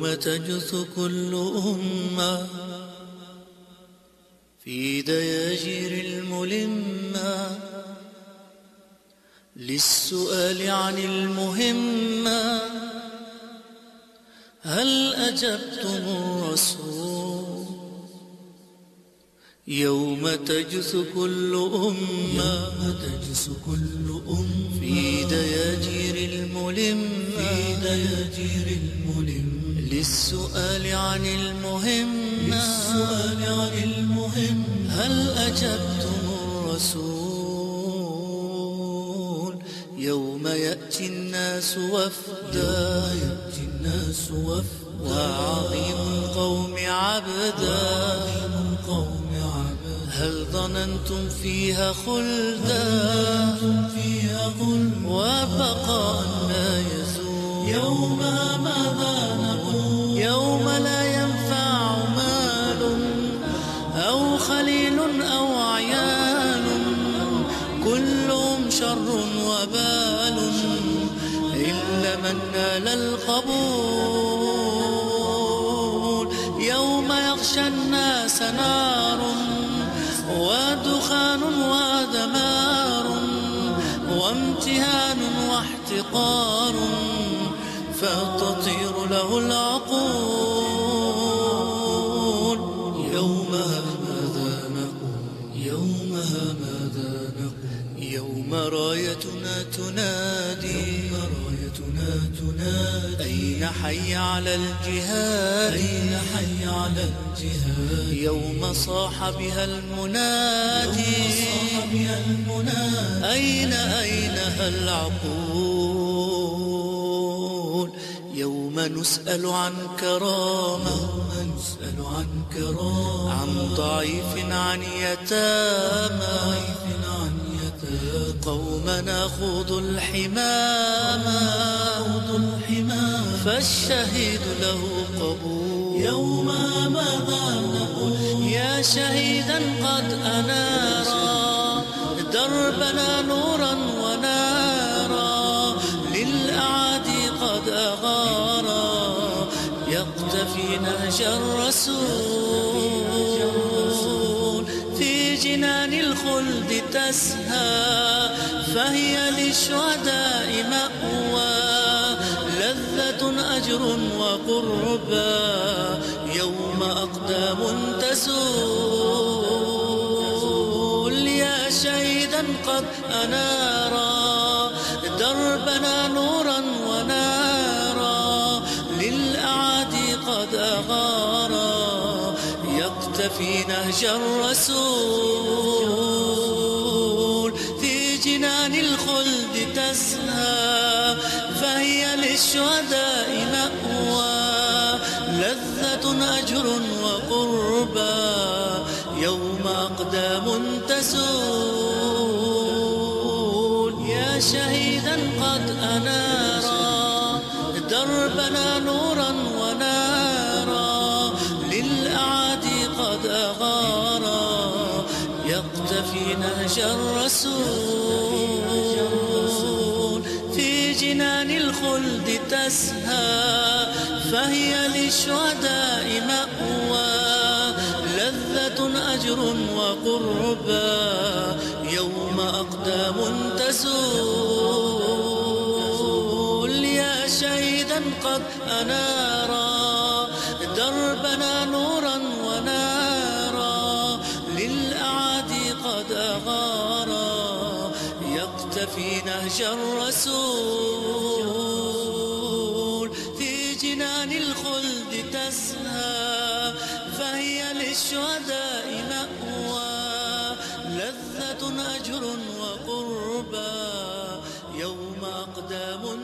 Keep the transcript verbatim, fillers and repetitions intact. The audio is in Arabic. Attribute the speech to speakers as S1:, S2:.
S1: يوم تجث كل أمة في دياجير الملمة للسؤال عن المهمة، هل أجبتم الرسول؟ يوم تجث كل أمة تجث كل أمة في دياجير الملمة في دياجير الملمة للسؤال عن المهمة للسؤال عن المهمة، هل أجبتم الرسول؟ يوم يأتي الناس وفدا يأتي الناس وفدا وعظيم القوم عبدا هل ظننتم فيها خلدا وبقاء لا يزول؟ يوم ماذا نقول؟ يوم لا ينفع مال أو خليل أو عيال، كلهم شر وبال إلا من نال القبول. يوم يغشى الناس نار ودخان ودمار وامتهان واحتقار، فتطير له العقول. يومها ماذا نقول؟ يومها ماذا نقول؟ يوم رايتنا تنادي رايتنا تنادي أين حي على الجهاد؟ أين حي على الجهاد؟ يوم صاح بها المنادي أين أين العقول؟ يوم نسأل عن كرامة نسأل عن كرامة عن ضعيف عن يتامى قوم ناخذ الحمامة فالشهيد له قبول. يوم ماذا نقول؟ يا شهيدا قد أنارا دربنا نورا ونارا، للأعادي قد أغارا يقتفي نهج الرسول. في جنان الخلد تسهى فهي للشهداء مأوى، لذة أجر وقربى يوم أقدام تزول. يا شهيدا قد أنارا دربنا نورا ونارا، للأعادي قد أغارا يقتفي نهج الرسول. في جنان الخلد تسهى فهي للشهداء مأوى، لذة أجر وقربى يوم أقدام تزول. يا شهيدا قد أنارا دربنا نورا ونارا، للأعادي قد أغارا يقتفي نهج الرسول. في جنان الخلد تسهى فهي للشهداء مأوى، لذة أجر وقربى يوم أقدام تزول. يا شهيدا قد أنارا دربنا نورا ونارا، للأعادي قد أغارا يقتفي نهج الرسول. في جنان الخلد تسهى فهي للشهداء مأوى، لذة أجر وقربى يوم أقدام